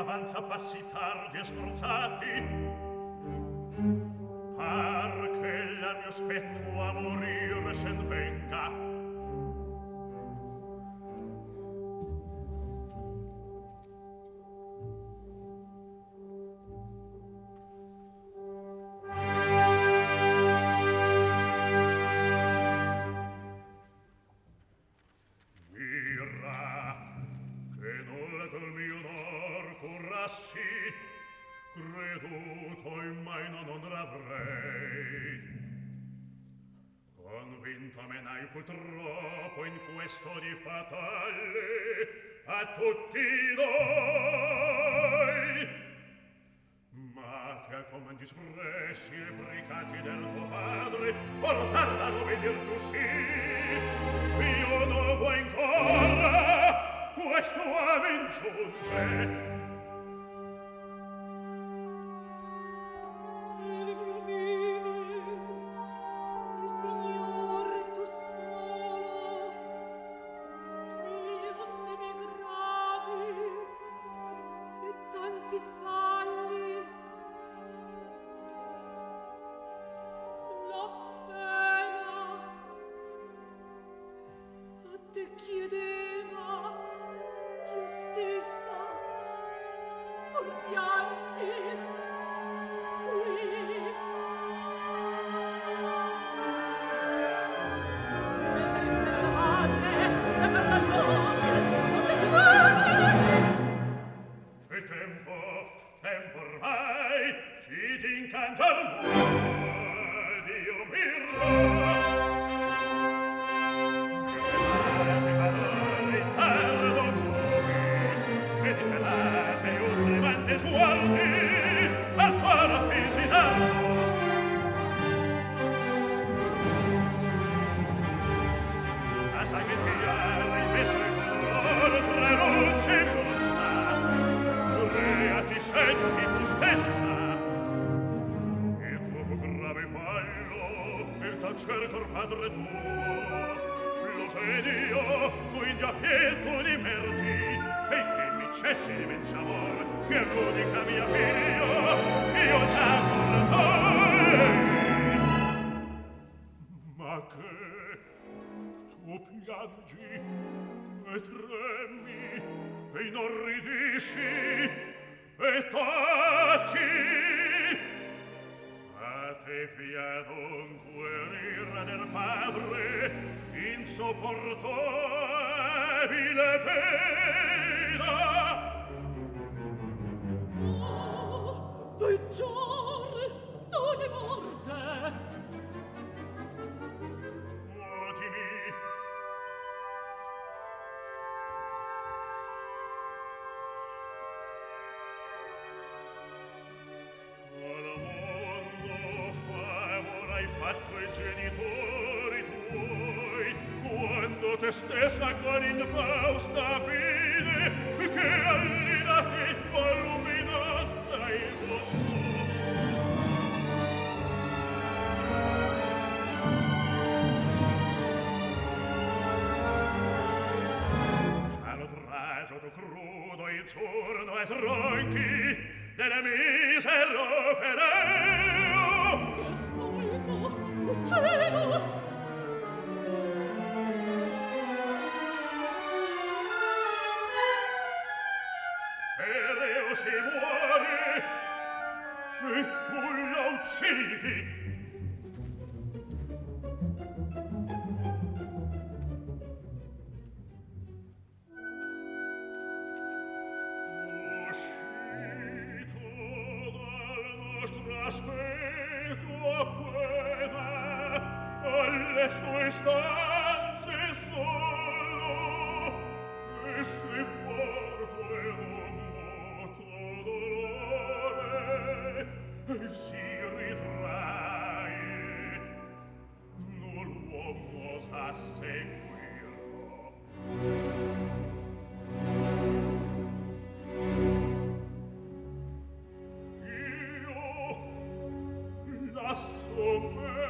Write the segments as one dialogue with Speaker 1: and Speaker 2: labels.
Speaker 1: avanza passi tardi e sforzati, par che la mio aspetto a morire sen venga. Creduto in mai non l'avrei, convinto me n'hai purtroppo in questo di fatale a tutti noi, ma che come disprezzi e bricati del tuo padre portar da obedir tu sì, io non vuoi ancora questo amen giunge.
Speaker 2: Stessa con infausta fine che all'idati tua luminata il vostro cielo tragio crudo il giorno e tronchi delle misero pereo che ascolto uccido si muore e tu la uccidi. Uscito dal nostro aspetto appena alle sue stanze solo e si porto e si ritrae, non l'uomo sa seguirlo. Io lasso me,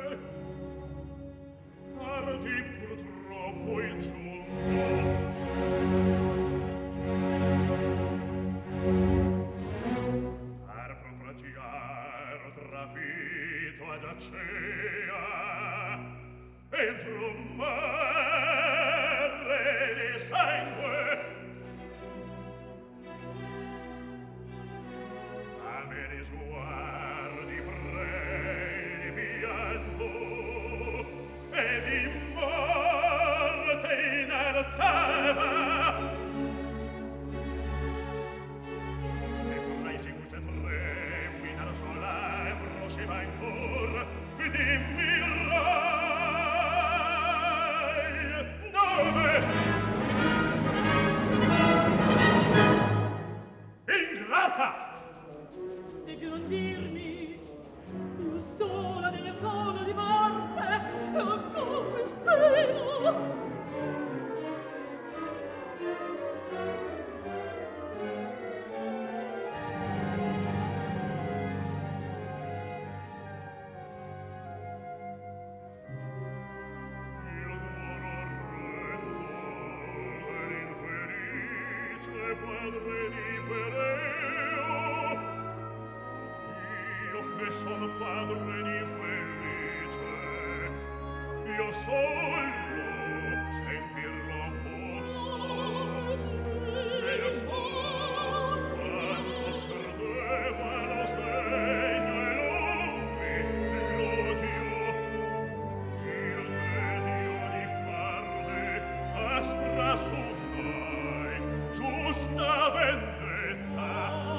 Speaker 2: tardi purtroppo il giunto.
Speaker 1: panacea entro un mare di sangue. A me di sguardi prei di pianto e di morte inerzava. E fra i seguce trembi dal sola e proceva ancora e dimmi nome ingrata.
Speaker 3: E che non dirmi io sola della sola di morte e ancora spero.
Speaker 1: Padre di Pereo, io che sono padre di felice, io solo sentirlo posso, e io solo quanto serdeva lo sdegno e l'odio, io desio di farle aspra sonai, giusta vendetta.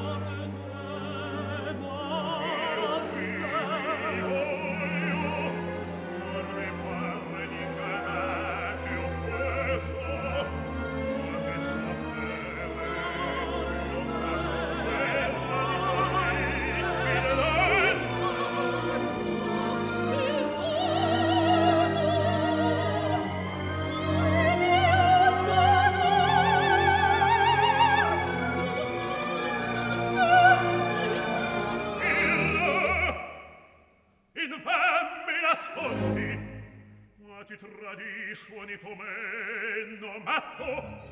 Speaker 1: Ma ti tradisci unitomeno matto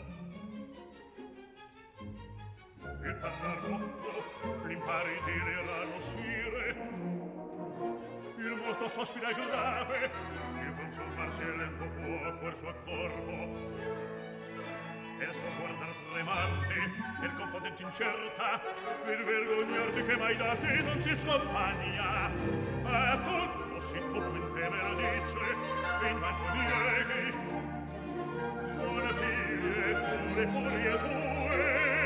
Speaker 1: il parlarotto l'impariti l'erano sire il moto sospira grave il consumarsi è lento fuoco il suo corpo e il suo guardar tremante e il confondente incerta il vergognarti che mai da te non si scompagna a tutto si tutto in te me lo dice e in manco nieghi sono figlie tue furie tue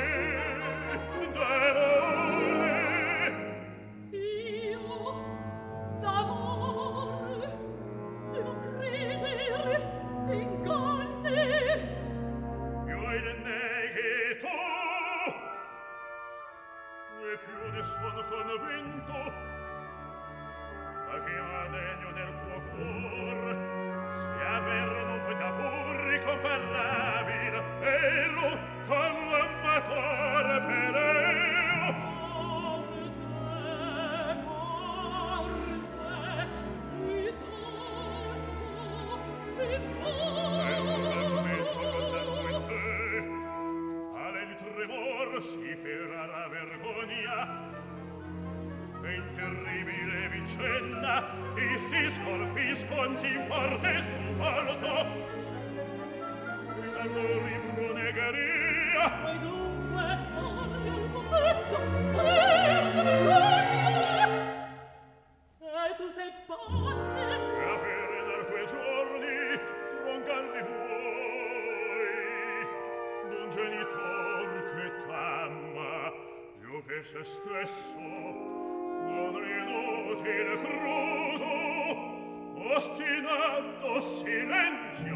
Speaker 1: d'amore
Speaker 3: Io d'amore di non credere t'inganni
Speaker 1: io il neghi tu e più ne sono convinto ma che va degno del tuo cuor sia vero non potrà pur ricomparabile ero con l'ammatore Pereo si ferrarà vergogna e in terribile vicenda ti si scolpisconti forte sul volto gridando rimbronegheria
Speaker 3: puoi dunque darmi al cospetto prendere vergogna e tu sei padre
Speaker 1: e avere da quei giorni troncarli vuoi d'un genitor che t'ama più che se stesso con l'inutile crudo ostinato silenzio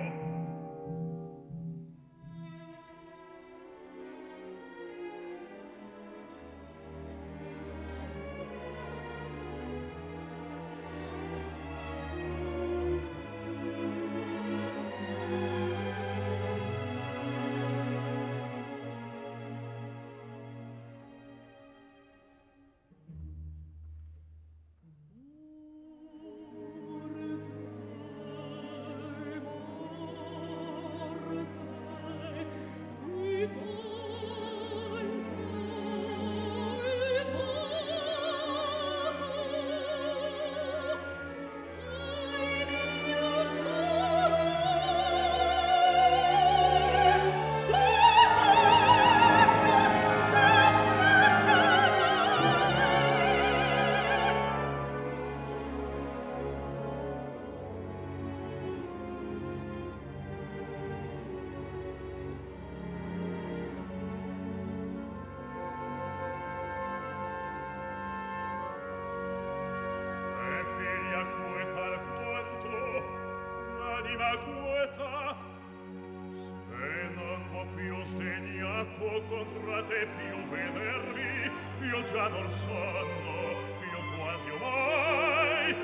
Speaker 1: quietà, se non vo più sdegnato contra te più vedermi, io già non sonno più quasi mai.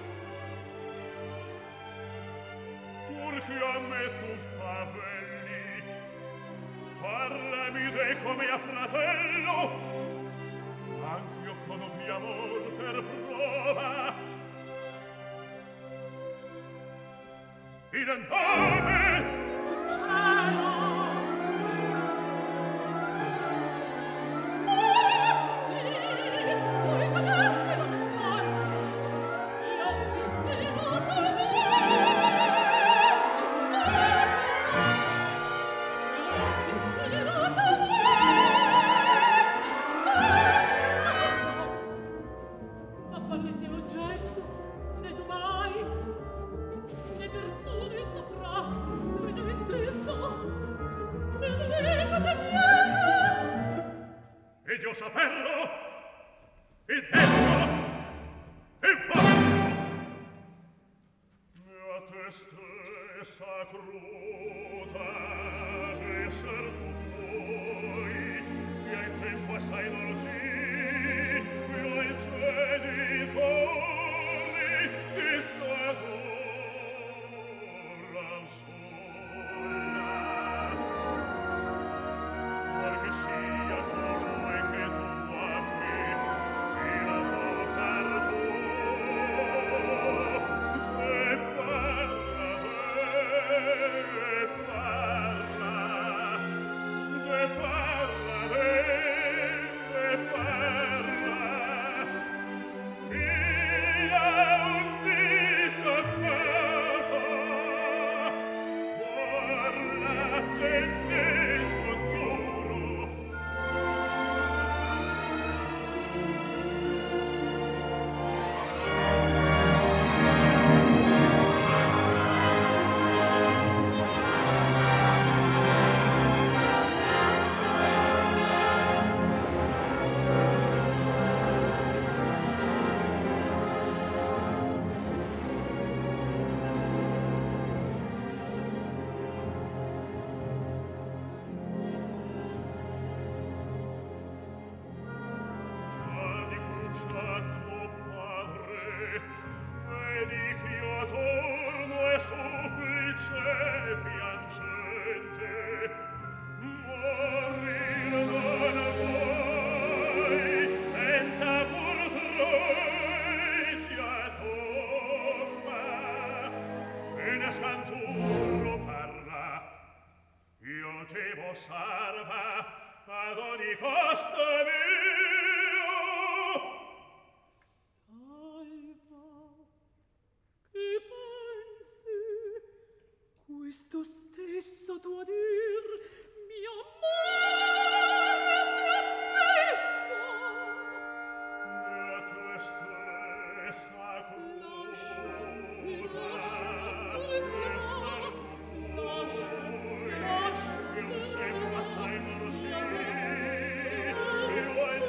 Speaker 1: Purché a me tu favelli, parlami de come a fratello, anch'io conobbi amor per prova. Il nome
Speaker 3: cielo.
Speaker 1: Io saperlo, il detto, il fatto. A te stessa cruda esser tu vuoi, che hai tempo assai non sì, io ai genitori che t'adoran sola. Perché sia colui che tu ami, io vo far tuo, te parla, figlia un dito amata, parla te nel scongiuro. Io te vo salva ad ogni costo mio.
Speaker 3: Salva, che pensi? Questo stesso tuo dir mi amore
Speaker 1: A te stessa cruda che un tempo assai non sì, io ai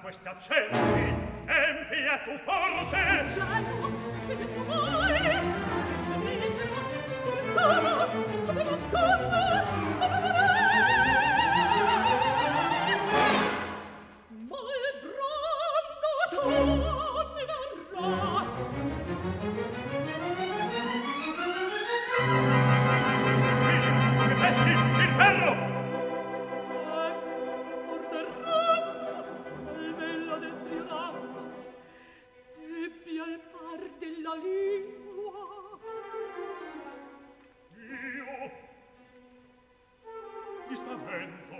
Speaker 1: questi accenti, empia tu forse!
Speaker 3: Cielo, che questo vuoi? La misera, dove sono? Dove nascondo? Dove vorrei? Ma il brando tu mi verrà.
Speaker 1: Che pesci, il ferro!
Speaker 3: Al par della lingua
Speaker 1: io di spavento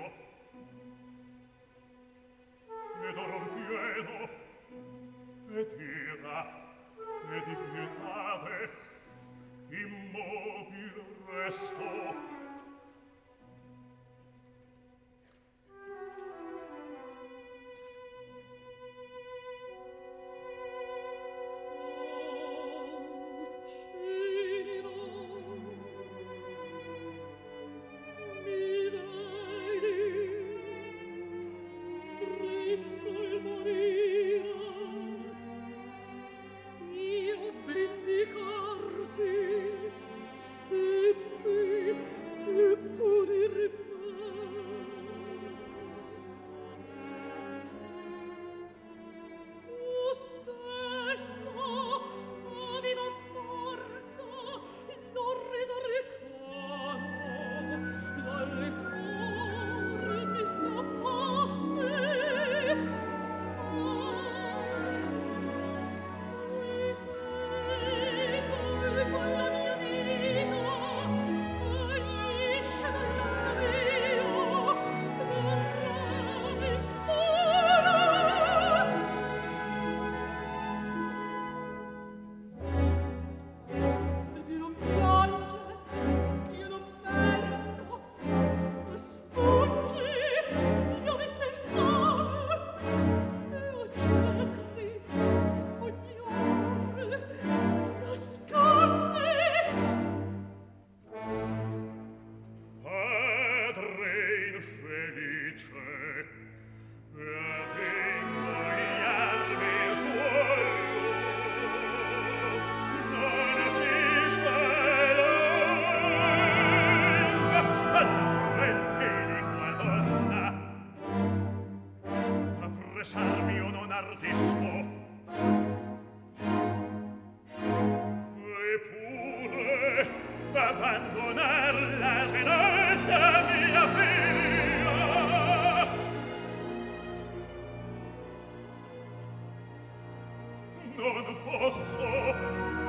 Speaker 1: ed orror pieno ed ira ed di pietate immobil resto. Non posso